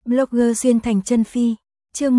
Blogger xuyên thành chân phi. Chương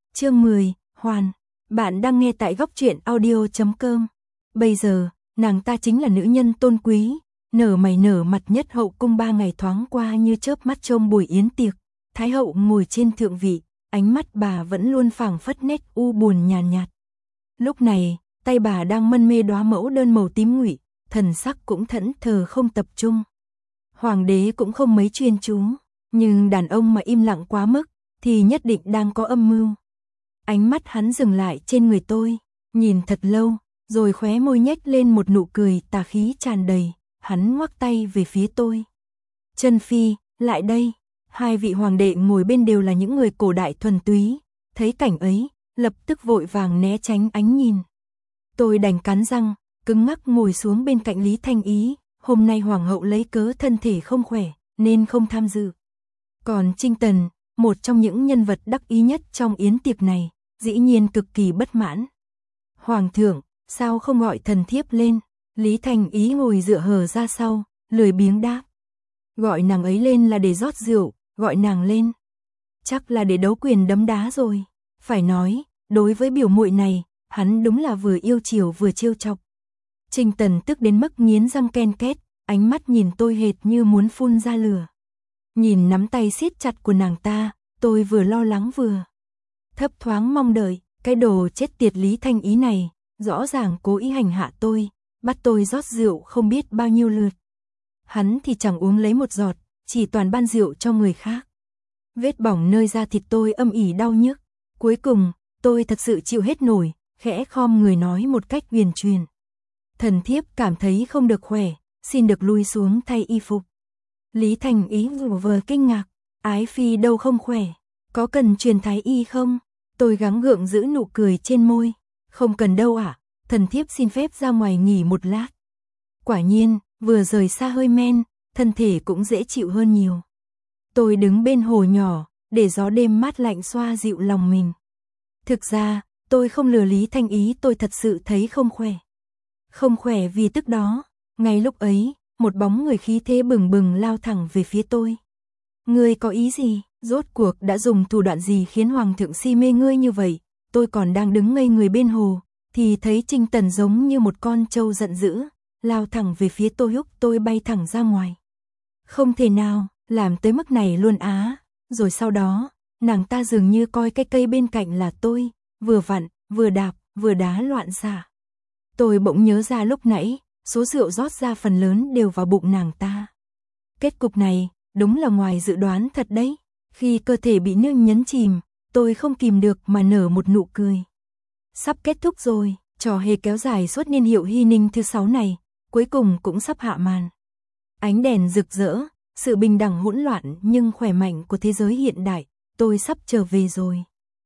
10, Hoàn. Bạn đang nghe tại góc truyện audio.com. Bây giờ, nàng ta chính là nữ nhân tôn quý, nở mày nở mặt nhất hậu cung 3 ngày thoáng qua như chớp mắt trông buổi yến tiệc. Thái hậu ngồi trên thượng vị, ánh mắt bà vẫn luôn phảng phất nét u buồn nhàn nhạt. Lúc này, tay bà đang mân mê đóa mẫu đơn màu tím ngụy, thần sắc cũng thẫn thờ không tập trung. Hoàng đế cũng không mấy chuyên chú, nhưng đàn ông mà im lặng quá mức thì nhất định đang có âm mưu. Ánh mắt hắn dừng lại trên người tôi, nhìn thật lâu, rồi khóe môi nhếch lên một nụ cười tà khí tràn đầy, hắn ngoắc tay về phía tôi. Chân phi, lại đây. Hai vị hoàng đệ ngồi bên đều là những người cổ đại thuần túy, thấy cảnh ấy, lập tức vội vàng né tránh ánh nhìn. Tôi đành cắn răng, cứng ngắc ngồi xuống bên cạnh Lý Thanh Ý, hôm nay hoàng hậu lấy cớ thân thể không khỏe, nên không tham dự. Còn Trinh Tần, một trong những nhân vật đắc ý nhất trong yến tiệc này, dĩ nhiên cực kỳ bất mãn. Hoàng thượng, sao không gọi thần thiếp lên? Lý Thanh Ý ngồi dựa hờ ra sau, lười biếng đáp. Gọi nàng ấy lên là để rót rượu, gọi nàng lên chắc là để đấu quyền đấm đá rồi. Phải nói, đối với biểu muội này, hắn đúng là vừa yêu chiều vừa trêu chọc. Trinh Tần tức đến mức nghiến răng ken két, ánh mắt nhìn tôi hệt như muốn phun ra lửa. Nhìn nắm tay siết chặt của nàng ta, tôi vừa lo lắng vừa thấp thoáng mong đợi. Cái đồ chết tiệt Lý Thanh Ý này, rõ ràng cố ý hành hạ tôi, bắt tôi rót rượu không biết bao nhiêu lượt. Hắn thì chẳng uống lấy một giọt, chỉ toàn ban rượu cho người khác. Vết bỏng nơi da thịt tôi âm ỉ đau nhức. Cuối cùng, tôi thật sự chịu hết nổi, khẽ khom người nói một cách huyền truyền. Thần thiếp cảm thấy không được khỏe, xin được lui xuống thay y phục. Lý Thanh Ý vừa kinh ngạc, ái phi đâu không khỏe, có cần truyền thái y không? Tôi gắng gượng giữ nụ cười trên môi, không cần đâu ạ, thần thiếp xin phép ra ngoài nghỉ một lát. Quả nhiên, vừa rời xa hơi men, thân thể cũng dễ chịu hơn nhiều. Tôi đứng bên hồ nhỏ, để gió đêm mát lạnh xoa dịu lòng mình. Thực ra, tôi không lừa Lý Thanh Ý, tôi thật sự thấy không khỏe. Không khỏe vì tức đó, ngay lúc ấy, một bóng người khí thế bừng bừng lao thẳng về phía tôi. Ngươi có ý gì? Rốt cuộc đã dùng thủ đoạn gì khiến hoàng thượng si mê ngươi như vậy? Tôi còn đang đứng ngây người bên hồ, thì thấy Trinh Tần giống như một con trâu giận dữ, lao thẳng về phía tôi, húc tôi bay thẳng ra ngoài. Không thể nào, làm tới mức này luôn á. Rồi sau đó, nàng ta dường như coi cái cây bên cạnh là tôi, vừa vặn, vừa đạp, vừa đá loạn xạ. Tôi bỗng nhớ ra lúc nãy, số rượu rót ra phần lớn đều vào bụng nàng ta. Kết cục này, đúng là ngoài dự đoán thật đấy. Khi cơ thể bị nước nhấn chìm, tôi không kìm được mà nở một nụ cười. Sắp kết thúc rồi, trò hề kéo dài suốt niên hiệu Hy Ninh thứ 6 này, cuối cùng cũng sắp hạ màn. Ánh đèn rực rỡ, sự bình đẳng hỗn loạn nhưng khỏe mạnh của thế giới hiện đại, tôi sắp trở về rồi.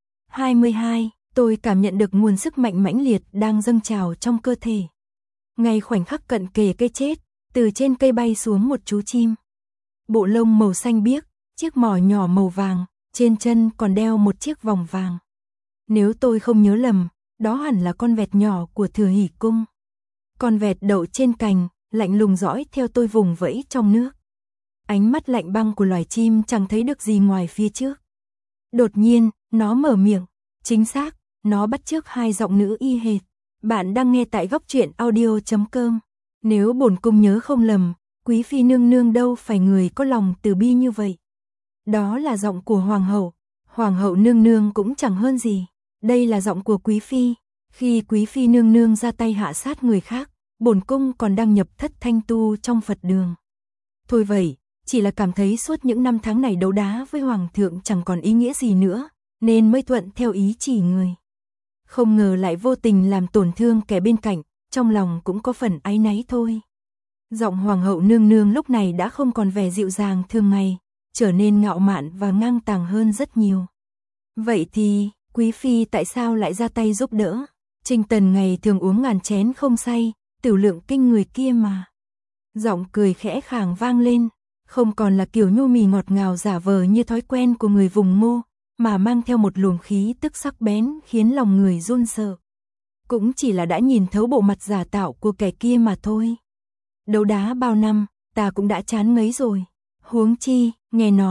22, tôi cảm nhận được nguồn sức mạnh mãnh liệt đang dâng trào trong cơ thể. Ngay khoảnh khắc cận kề cái chết, từ trên cây bay xuống một chú chim. Bộ lông màu xanh biếc, chiếc mỏ nhỏ màu vàng, trên chân còn đeo một chiếc vòng vàng. Nếu tôi không nhớ lầm, đó hẳn là con vẹt nhỏ của Thừa Hỷ Cung. Con vẹt đậu trên cành, lạnh lùng dõi theo tôi vùng vẫy trong nước. Ánh mắt lạnh băng của loài chim chẳng thấy được gì ngoài phía trước. Đột nhiên, nó mở miệng. Chính xác, nó bắt chước hai giọng nữ y hệt. Bạn đang nghe tại góc truyện audio.com. Nếu bổn cung nhớ không lầm, quý phi nương nương đâu phải người có lòng từ bi như vậy. Đó là giọng của hoàng hậu. Hoàng hậu nương nương cũng chẳng hơn gì. Đây là giọng của quý phi. Khi quý phi nương nương ra tay hạ sát người khác, bổn cung còn đang nhập thất thanh tu trong Phật đường. Thôi vậy, chỉ là cảm thấy suốt những năm tháng này đấu đá với hoàng thượng chẳng còn ý nghĩa gì nữa, nên mới thuận theo ý chỉ người. Không ngờ lại vô tình làm tổn thương kẻ bên cạnh, trong lòng cũng có phần áy náy thôi. Giọng hoàng hậu nương nương lúc này đã không còn vẻ dịu dàng thường ngày, trở nên ngạo mạn và ngang tàng hơn rất nhiều. Vậy thì, quý phi tại sao lại ra tay giúp đỡ? Trinh Tần ngày thường uống ngàn chén không say, tiểu lượng kinh người kia mà. Giọng cười khẽ khàng vang lên, không còn là kiểu nhu mì ngọt ngào giả vờ như thói quen của người vùng Ngô, mà mang theo một luồng khí tức sắc bén khiến lòng người run sợ. Cũng chỉ là đã nhìn thấu bộ mặt giả tạo của kẻ kia mà thôi. Đấu đá bao năm, ta cũng đã chán ngấy rồi. Huống chi, nghe nói,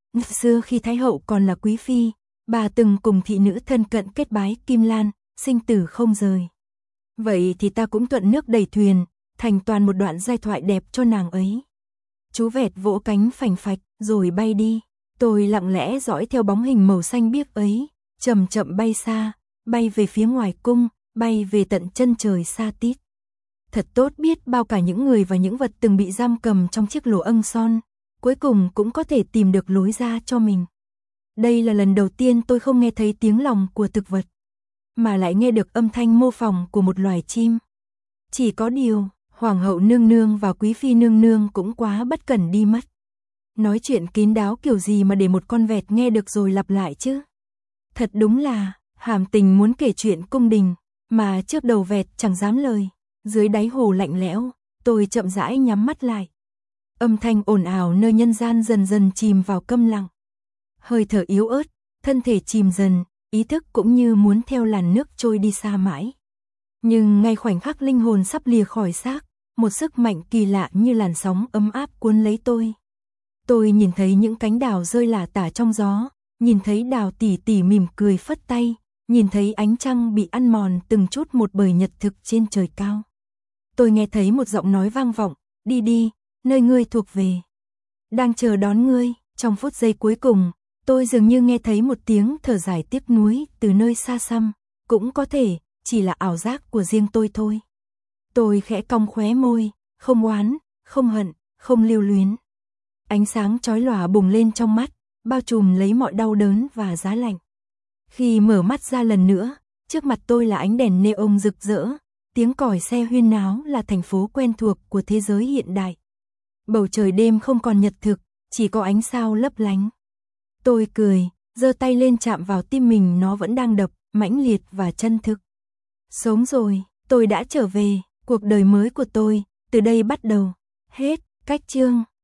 Xưa khi Thái hậu còn là quý phi, bà từng cùng thị nữ thân cận kết bái Kim Lan, sinh tử không rời. Vậy thì ta cũng thuận nước đẩy thuyền, thành toàn một đoạn giai thoại đẹp cho nàng ấy. Chú vẹt vỗ cánh phành phạch, rồi bay đi. Tôi lặng lẽ dõi theo bóng hình màu xanh biếc ấy, chậm chậm bay xa, bay về phía ngoài cung, bay về tận chân trời xa tít. Thật tốt biết bao cả những người và những vật từng bị giam cầm trong chiếc lỗ âng son, cuối cùng cũng có thể tìm được lối ra cho mình. Đây là lần đầu tiên tôi không nghe thấy tiếng lòng của thực vật, mà lại nghe được âm thanh mô phỏng của một loài chim. Chỉ có điều, Hoàng hậu nương nương và quý phi nương nương cũng quá bất cẩn đi mất. Nói chuyện kín đáo kiểu gì mà để một con vẹt nghe được rồi lặp lại chứ. Thật đúng là, hàm tình muốn kể chuyện cung đình, mà trước đầu vẹt chẳng dám lời. Dưới đáy hồ lạnh lẽo, tôi chậm rãi nhắm mắt lại. Âm thanh ồn ào nơi nhân gian dần dần chìm vào câm lặng. Hơi thở yếu ớt, thân thể chìm dần, ý thức cũng như muốn theo làn nước trôi đi xa mãi. Nhưng ngay khoảnh khắc linh hồn sắp lìa khỏi xác, một sức mạnh kỳ lạ như làn sóng ấm áp cuốn lấy tôi. Tôi nhìn thấy những cánh đào rơi lả tả trong gió, nhìn thấy đào tỷ tỷ mỉm cười phất tay, nhìn thấy ánh trăng bị ăn mòn từng chút một bởi nhật thực trên trời cao. Tôi nghe thấy một giọng nói vang vọng, đi đi, nơi ngươi thuộc về. Đang chờ đón ngươi, trong phút giây cuối cùng, tôi dường như nghe thấy một tiếng thở dài tiếc nuối từ nơi xa xăm, cũng có thể, chỉ là ảo giác của riêng tôi thôi. Tôi khẽ cong khóe môi, không oán, không hận, không lưu luyến. Ánh sáng chói lòa bùng lên trong mắt, bao trùm lấy mọi đau đớn và giá lạnh. Khi mở mắt ra lần nữa, trước mặt tôi là ánh đèn neon rực rỡ, tiếng còi xe huyên náo là thành phố quen thuộc của thế giới hiện đại. Bầu trời đêm không còn nhật thực, chỉ có ánh sao lấp lánh. Tôi cười, giơ tay lên chạm vào tim mình, nó vẫn đang đập, mãnh liệt và chân thực. Sống rồi, tôi đã trở về, cuộc đời mới của tôi, từ đây bắt đầu. Hết, cách chương.